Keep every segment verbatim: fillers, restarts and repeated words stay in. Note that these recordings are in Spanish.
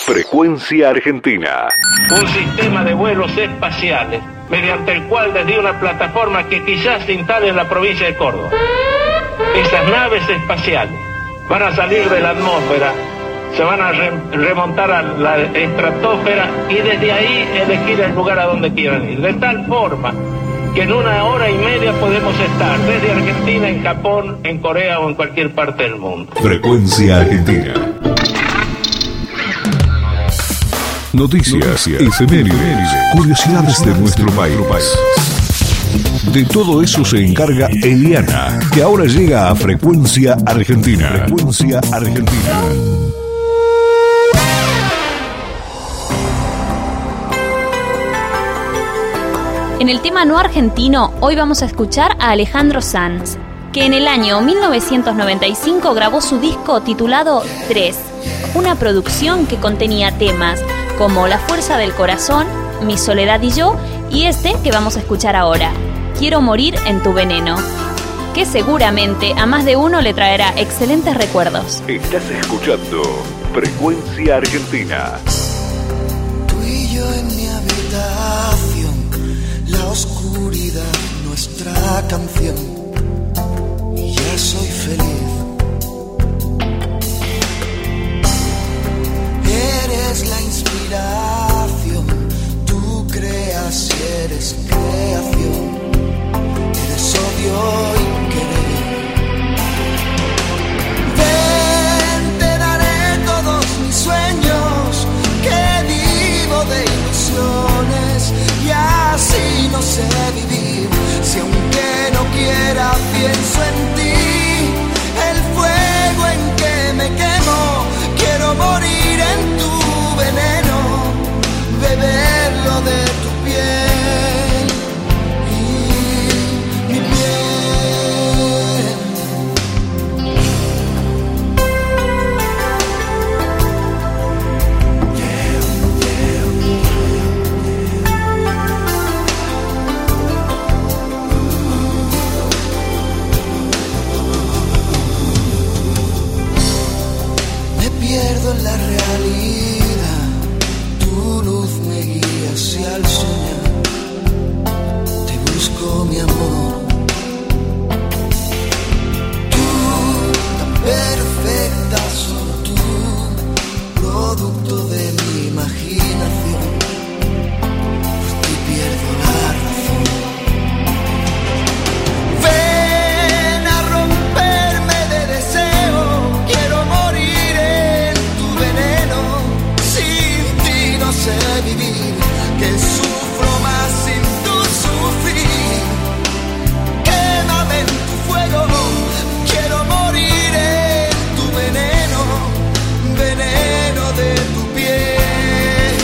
Frecuencia Argentina. Un sistema de vuelos espaciales mediante el cual desde una plataforma que quizás se instale en la provincia de Córdoba, esas naves espaciales van a salir de la atmósfera, se van a re- remontar a la estratosfera y desde ahí elegir el lugar a donde quieran ir. De tal forma que en una hora y media podemos estar desde Argentina, en Japón, en Corea o en cualquier parte del mundo. Frecuencia Argentina. Noticias, efemérides, curiosidades de nuestro país. De todo eso se encarga Eliana, que ahora llega a Frecuencia Argentina. Frecuencia Argentina. En el tema no argentino, hoy vamos a escuchar a Alejandro Sanz, que en el año mil novecientos noventa y cinco grabó su disco titulado Tres, una producción que contenía temas como La Fuerza del Corazón, Mi Soledad y Yo, y este que vamos a escuchar ahora, Quiero Morir en Tu Veneno, que seguramente a más de uno le traerá excelentes recuerdos. Estás escuchando Frecuencia Argentina. Tú y yo en mi habitación, la oscuridad, nuestra canción, y ya soy feliz. Eres la inspiración, tú creas y eres creación, eres odio y querer. Ven, te daré todos mis sueños, que vivo de ilusiones y así no sé vivir. Si aunque no quiera pienso en ti, el fuego en que me quemo, quiero morir en tu veneno, beberlo de tu piel y mi piel. Me pierdo en la realidad, tu luz me guía hacia el soñar, te busco mi amor. Tú, tan perfecta, solo tú, producto de mi imaginación, por ti pierdo la razón. Ven a romperme de deseo, quiero morir en tu veneno, sin ti no sé vivir, que sufro más sin tu sufrir. Quémame en tu fuego, quiero morir en tu veneno, veneno de tu piel.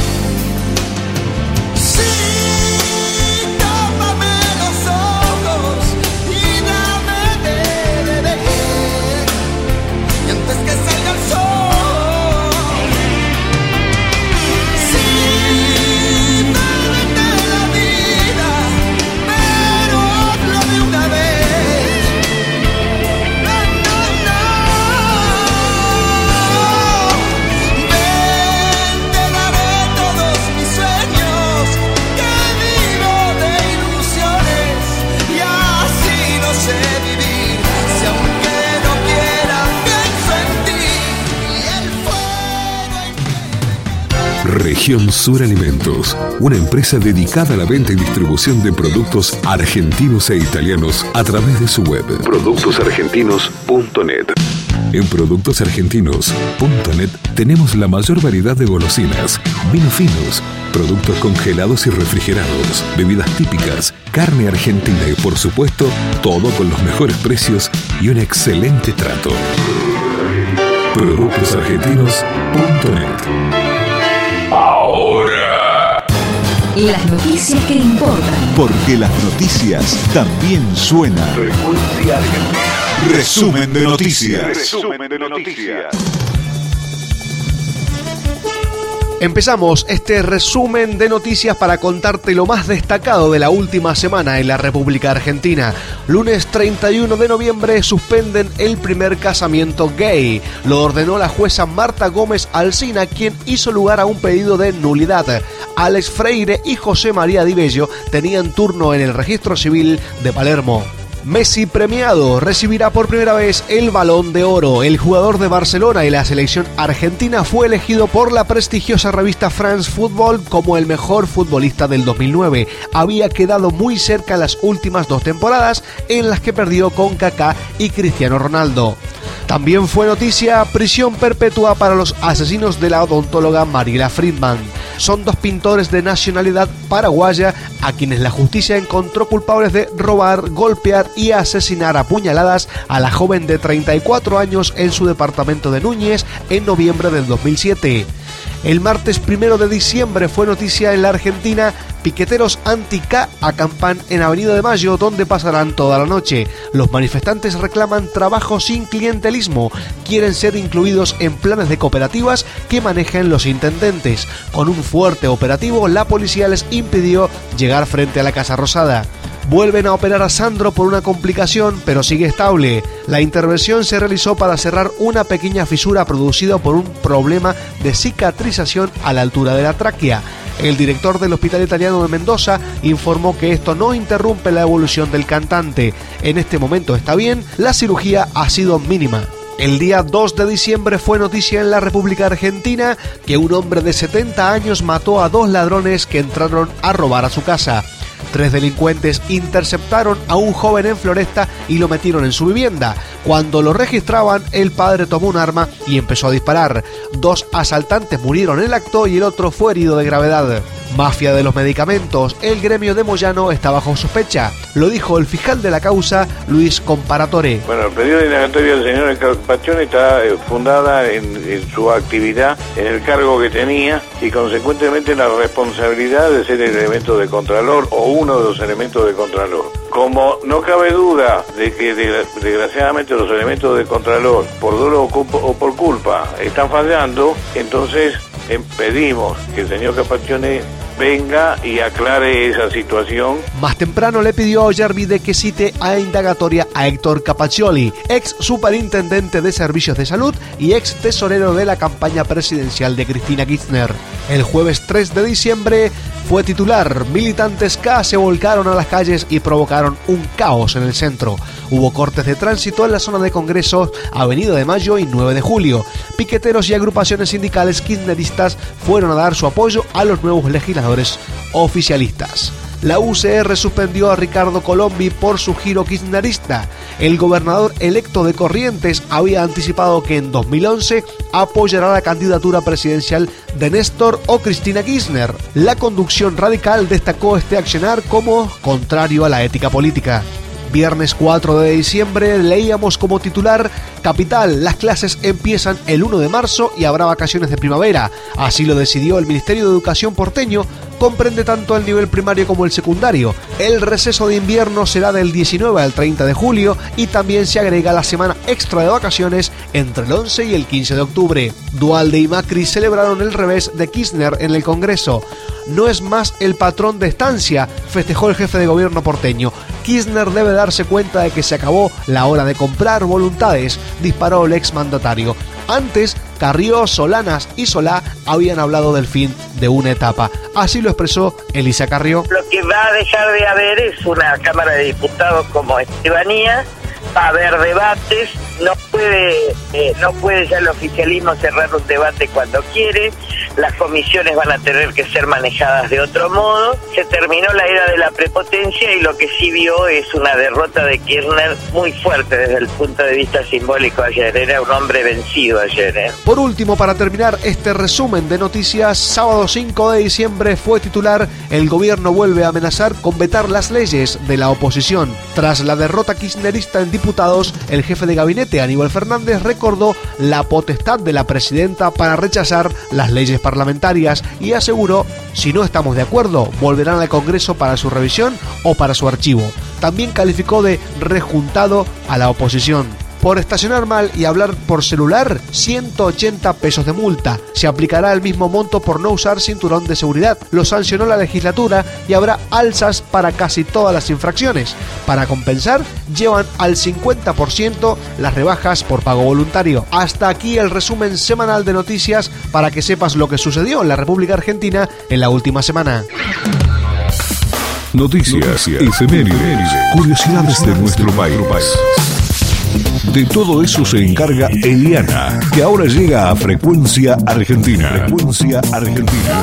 Sí, tápame los ojos y dame de beber, y antes que salga el sol, sí, dame la vida, pero hablo de una vez. No, no, no. Ven, te daré todos mis sueños, que vivo de ilusiones y así no sé vivir. Si aunque no quiera pienso en ti y el fuego en que Región Sur Alimentos, una empresa dedicada a la venta y distribución de productos argentinos e italianos a través de su web productos argentinos punto net. En productos argentinos punto net tenemos la mayor variedad de golosinas, vinos finos, productos congelados y refrigerados, bebidas típicas, carne argentina y por supuesto todo con los mejores precios y un excelente trato. productos argentinos punto net. Ahora, Las noticias que importan. Porque las noticias también suenan. Frecuencia Argentina. Resumen de noticias. Resumen de noticias. Empezamos este resumen de noticias para contarte lo más destacado de la última semana en la República Argentina. Lunes treinta y uno de noviembre suspenden el primer casamiento gay. Lo ordenó la jueza Marta Gómez Alsina, quien hizo lugar a un pedido de nulidad. Alex Freire y José María Di Bello tenían turno en el registro civil de Palermo. Messi premiado, recibirá por primera vez el Balón de Oro. El jugador de Barcelona y la selección argentina fue elegido por la prestigiosa revista France Football como el mejor futbolista del dos mil nueve. Había quedado muy cerca las últimas dos temporadas en las que perdió con Kaká y Cristiano Ronaldo. También fue noticia prisión perpetua para los asesinos de la odontóloga Mariela Friedman. Son dos pintores de nacionalidad paraguaya a quienes la justicia encontró culpables de robar, golpear y asesinar a puñaladas a la joven de treinta y cuatro años en su departamento de Núñez en noviembre del dos mil siete. El martes primero de diciembre fue noticia en la Argentina. Piqueteros anti-K acampan en Avenida de Mayo, donde pasarán toda la noche. Los manifestantes reclaman trabajo sin clientelismo. Quieren ser incluidos en planes de cooperativas que manejen los intendentes. Con un fuerte operativo, la policía les impidió llegar frente a la Casa Rosada. Vuelven a operar a Sandro por una complicación, pero sigue estable. La intervención se realizó para cerrar una pequeña fisura producida por un problema de cicatrización a la altura de la tráquea. El director del Hospital Italiano de Mendoza informó que esto no interrumpe la evolución del cantante. En este momento está bien, la cirugía ha sido mínima. El día dos de diciembre fue noticia en la República Argentina que un hombre de setenta años mató a dos ladrones que entraron a robar a su casa. Tres delincuentes interceptaron a un joven en Floresta y lo metieron en su vivienda. Cuando lo registraban, el padre tomó un arma y empezó a disparar. Dos asaltantes murieron en el acto y el otro fue herido de gravedad. Mafia de los medicamentos, el gremio de Moyano está bajo sospecha. Lo dijo el fiscal de la causa, Luis Comparatore. Bueno, el pedido de indagatoria del señor Carpaccioni está eh, fundada en, en su actividad, en el cargo que tenía y consecuentemente en la responsabilidad de ser el elemento de contralor o uno de los elementos de contralor. Como no cabe duda de que desgraciadamente los elementos de contralor, por dolo o por culpa, están fallando, entonces eh, pedimos que el señor Carpaccioni venga y aclare esa situación. Más temprano le pidió a Ollarvide que cite a indagatoria a Héctor Capaccioli, ex superintendente de Servicios de Salud y ex tesorero de la campaña presidencial de Cristina Kirchner. El jueves tres de diciembre fue titular. Militantes K se volcaron a las calles y provocaron un caos en el centro. Hubo cortes de tránsito en la zona de Congreso, Avenida de Mayo y nueve de julio. Piqueteros y agrupaciones sindicales kirchneristas fueron a dar su apoyo a los nuevos legisladores oficialistas. La U C R suspendió a Ricardo Colombi por su giro kirchnerista. El gobernador electo de Corrientes había anticipado que en dos mil once apoyará la candidatura presidencial de Néstor o Cristina Kirchner. La conducción radical destacó este accionar como contrario a la ética política. Viernes cuatro de diciembre leíamos como titular: Capital, las clases empiezan el uno de marzo y habrá vacaciones de primavera. Así lo decidió el Ministerio de Educación porteño. Comprende tanto el nivel primario como el secundario. El receso de invierno será del diecinueve al treinta de julio y también se agrega la semana extra de vacaciones entre el once y el quince de octubre. Duhalde y Macri celebraron el revés de Kirchner en el Congreso. No es más el patrón de estancia, festejó el jefe de gobierno porteño. Kirchner debe darse cuenta de que se acabó la hora de comprar voluntades, disparó el exmandatario. Antes, Carrió, Solanas y Solá habían hablado del fin de una etapa. Así lo expresó Elisa Carrió. Lo que va a dejar de haber es una Cámara de Diputados como Estebanía, va a haber debates, no puede, eh, no puede ya el oficialismo cerrar un debate cuando quiere, las comisiones van a tener que ser manejadas de otro modo, se terminó la era de la prepotencia y lo que sí vio es una derrota de Kirchner muy fuerte desde el punto de vista simbólico ayer, era un hombre vencido ayer. ¿eh? Por último, para terminar este resumen de noticias, sábado cinco de diciembre fue titular: el gobierno vuelve a amenazar con vetar las leyes de la oposición. Tras la derrota kirchnerista en diputados, el jefe de gabinete, Aníbal Fernández, recordó la potestad de la presidenta para rechazar las leyes parlamentarias y aseguró: si no estamos de acuerdo, volverán al Congreso para su revisión o para su archivo. También calificó de rejuntado a la oposición. Por estacionar mal y hablar por celular, ciento ochenta pesos de multa. Se aplicará el mismo monto por no usar cinturón de seguridad. Lo sancionó la legislatura y habrá alzas para casi todas las infracciones. Para compensar, llevan al cincuenta por ciento las rebajas por pago voluntario. Hasta aquí el resumen semanal de noticias para que sepas lo que sucedió en la República Argentina en la última semana. Noticias, efemérides, curiosidades de nuestro país. De todo eso se encarga Eliana, que ahora llega a Frecuencia Argentina. Frecuencia Argentina.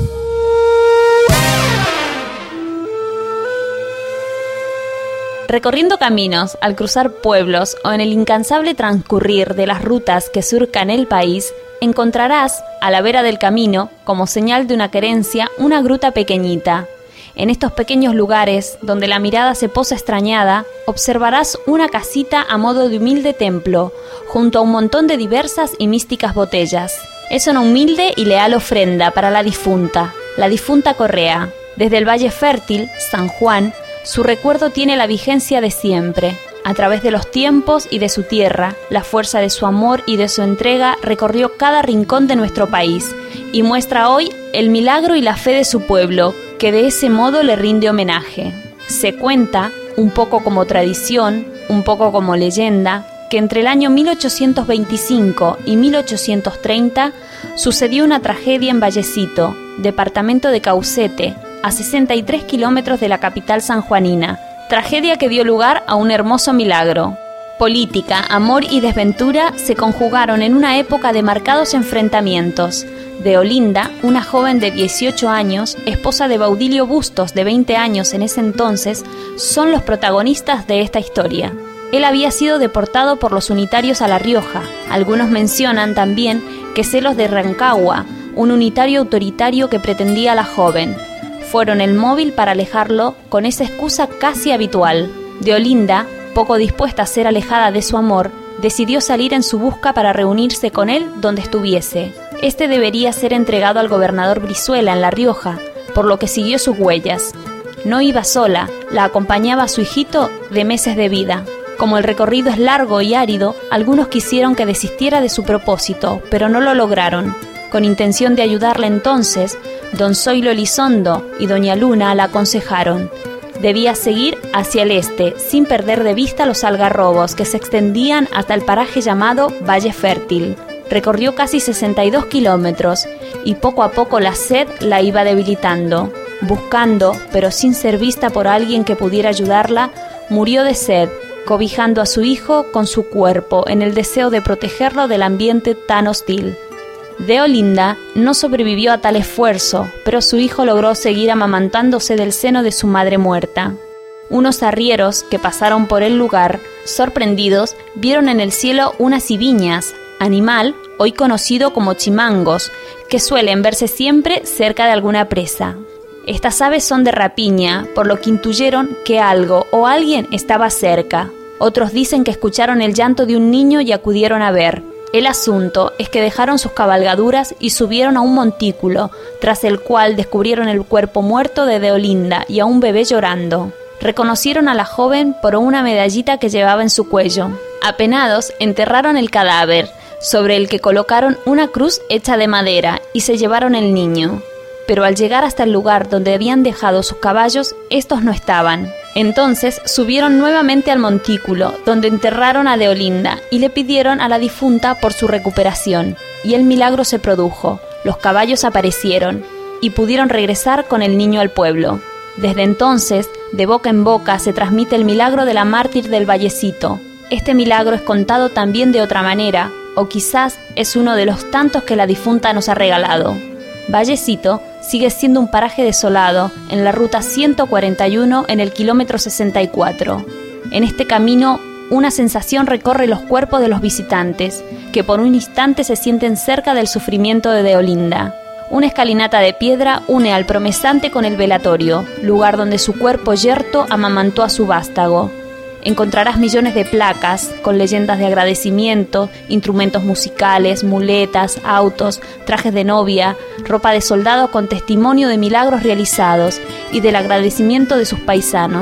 Recorriendo caminos, al cruzar pueblos o en el incansable transcurrir de las rutas que surcan el país, encontrarás, a la vera del camino, como señal de una querencia, una gruta pequeñita. En estos pequeños lugares, donde la mirada se posa extrañada, observarás una casita a modo de humilde templo, junto a un montón de diversas y místicas botellas. Es una humilde y leal ofrenda para la difunta, la difunta Correa. Desde el Valle Fértil, San Juan, su recuerdo tiene la vigencia de siempre. A través de los tiempos y de su tierra, la fuerza de su amor y de su entrega recorrió cada rincón de nuestro país y muestra hoy el milagro y la fe de su pueblo, que de ese modo le rinde homenaje. Se cuenta, un poco como tradición, un poco como leyenda, que entre el año mil ochocientos veinticinco y mil ochocientos treinta sucedió una tragedia en Vallecito, departamento de Caucete, a sesenta y tres kilómetros de la capital sanjuanina, tragedia que dio lugar a un hermoso milagro. Política, amor y desventura se conjugaron en una época de marcados enfrentamientos. Deolinda, una joven de dieciocho años, esposa de Baudilio Bustos, de veinte años en ese entonces, son los protagonistas de esta historia. Él había sido deportado por los unitarios a La Rioja. Algunos mencionan también que celos de Rancagua, un unitario autoritario que pretendía a la joven. Fueron el móvil para alejarlo con esa excusa casi habitual. Deolinda, poco dispuesta a ser alejada de su amor, decidió salir en su busca para reunirse con él donde estuviese. Este debería ser entregado al gobernador Brizuela en La Rioja, por lo que siguió sus huellas. No iba sola, la acompañaba su hijito de meses de vida. Como el recorrido es largo y árido, algunos quisieron que desistiera de su propósito, pero no lo lograron. Con intención de ayudarle entonces, don Zoilo Elizondo y doña Luna la aconsejaron. Debía seguir hacia el este, sin perder de vista los algarrobos que se extendían hasta el paraje llamado Valle Fértil. Recorrió casi sesenta y dos kilómetros y poco a poco la sed la iba debilitando. Buscando, pero sin ser vista por alguien que pudiera ayudarla, murió de sed, cobijando a su hijo con su cuerpo en el deseo de protegerlo del ambiente tan hostil. Deolinda no sobrevivió a tal esfuerzo, pero su hijo logró seguir amamantándose del seno de su madre muerta. Unos arrieros que pasaron por el lugar, sorprendidos, vieron en el cielo unas ibiñas, animal hoy conocido como chimangos, que suelen verse siempre cerca de alguna presa. Estas aves son de rapiña, por lo que intuyeron que algo o alguien estaba cerca. Otros dicen que escucharon el llanto de un niño y acudieron a ver. El asunto es que dejaron sus cabalgaduras y subieron a un montículo, tras el cual descubrieron el cuerpo muerto de Deolinda y a un bebé llorando. Reconocieron a la joven por una medallita que llevaba en su cuello. Apenados, enterraron el cadáver, sobre el que colocaron una cruz hecha de madera y se llevaron el niño. Pero al llegar hasta el lugar donde habían dejado sus caballos, estos no estaban. Entonces subieron nuevamente al montículo, donde enterraron a Deolinda y le pidieron a la difunta por su recuperación. Y el milagro se produjo, los caballos aparecieron y pudieron regresar con el niño al pueblo. Desde entonces, de boca en boca se transmite el milagro de la mártir del Vallecito. Este milagro es contado también de otra manera, o quizás es uno de los tantos que la difunta nos ha regalado. Vallecito sigue siendo un paraje desolado en la ruta ciento cuarenta y uno en el kilómetro sesenta y cuatro. En este camino, una sensación recorre los cuerpos de los visitantes, que por un instante se sienten cerca del sufrimiento de Deolinda. Una escalinata de piedra une al promesante con el velatorio, lugar donde su cuerpo yerto amamantó a su vástago. Encontrarás millones de placas con leyendas de agradecimiento, instrumentos musicales, muletas, autos, trajes de novia, ropa de soldado con testimonio de milagros realizados y del agradecimiento de sus paisanos.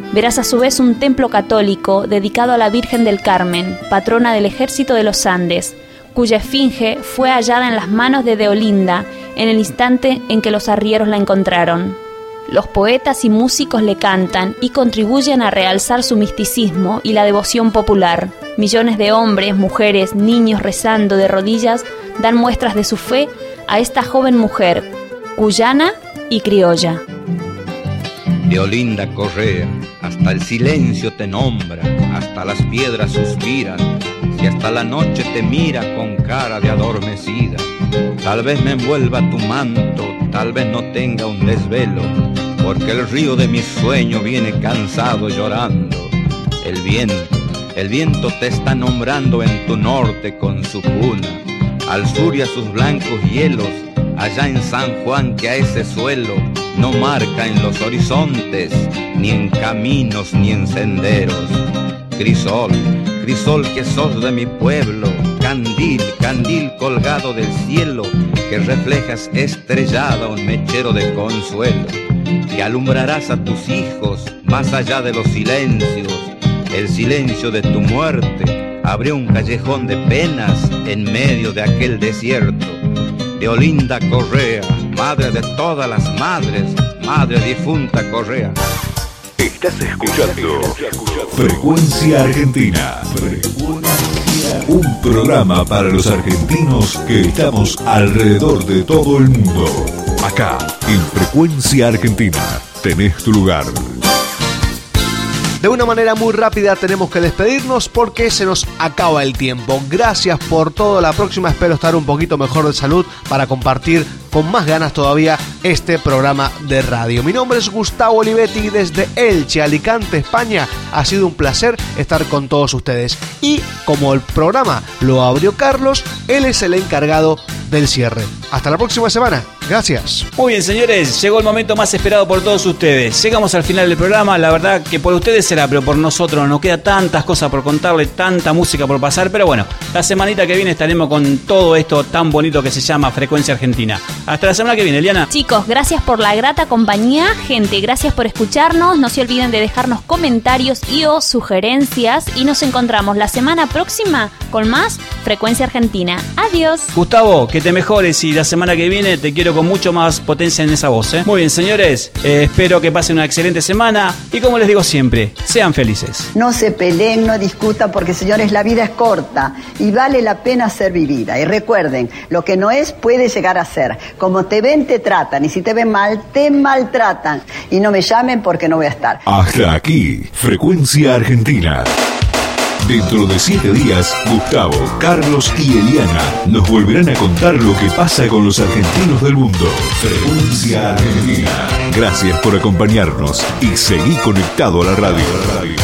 Verás a su vez un templo católico dedicado a la Virgen del Carmen, patrona del ejército de los Andes, cuya esfinge fue hallada en las manos de Deolinda en el instante en que los arrieros la encontraron. Los poetas y músicos le cantan y contribuyen a realzar su misticismo y la devoción popular. Millones de hombres, mujeres, niños rezando de rodillas dan muestras de su fe a esta joven mujer, cuyana y criolla. Deolinda Correa, hasta el silencio te nombra, hasta las piedras suspiran, y hasta la noche te mira con cara de adormecida. Tal vez me envuelva tu manto, tal vez no tenga un desvelo, porque el río de mi sueño viene cansado llorando. El viento, el viento te está nombrando en tu norte con su cuna, al sur y a sus blancos hielos, allá en San Juan que a ese suelo no marca en los horizontes, ni en caminos ni en senderos. Crisol, crisol que sos de mi pueblo, candil, candil colgado del cielo, que reflejas estrellada un mechero de consuelo, que alumbrarás a tus hijos más allá de los silencios. El silencio de tu muerte abrió un callejón de penas en medio de aquel desierto. Deolinda Correa, madre de todas las madres, madre difunta Correa. Estás escuchando Frecuencia Argentina. Un programa para los argentinos que estamos alrededor de todo el mundo. Acá, en Frecuencia Argentina, tenés tu lugar. De una manera muy rápida tenemos que despedirnos porque se nos acaba el tiempo. Gracias por todo. La próxima espero estar un poquito mejor de salud para compartir con más ganas todavía este programa de radio. Mi nombre es Gustavo Olivetti desde Elche, Alicante, España. Ha sido un placer estar con todos ustedes. Y como el programa lo abrió Carlos, él es el encargado del cierre. Hasta la próxima semana. Gracias. Muy bien, señores, llegó el momento más esperado por todos ustedes. Llegamos al final del programa. La verdad que por ustedes será, pero por nosotros nos queda tantas cosas por contarle, tanta música por pasar. Pero bueno, la semanita que viene estaremos con todo esto tan bonito que se llama Frecuencia Argentina. Hasta la semana que viene, Eliana. Chicos, gracias por la grata compañía. Gente, gracias por escucharnos. No se olviden de dejarnos comentarios y o sugerencias. Y nos encontramos la semana próxima con más Frecuencia Argentina. Adiós. Gustavo, que te mejores y la semana que viene te quiero con mucho más potencia en esa voz, ¿eh? Muy bien, señores, eh, espero que pasen una excelente semana y como les digo siempre, sean felices. No se peleen, no discutan porque, señores, la vida es corta y vale la pena ser vivida. Y recuerden, lo que no es puede llegar a ser. Como te ven, te tratan, y si te ven mal, te maltratan. Y no me llamen porque no voy a estar. Hasta aquí, Frecuencia Argentina. Dentro de siete días, Gustavo, Carlos y Eliana nos volverán a contar lo que pasa con los argentinos del mundo. Frecuencia Argentina. Gracias por acompañarnos y seguí conectado a la radio.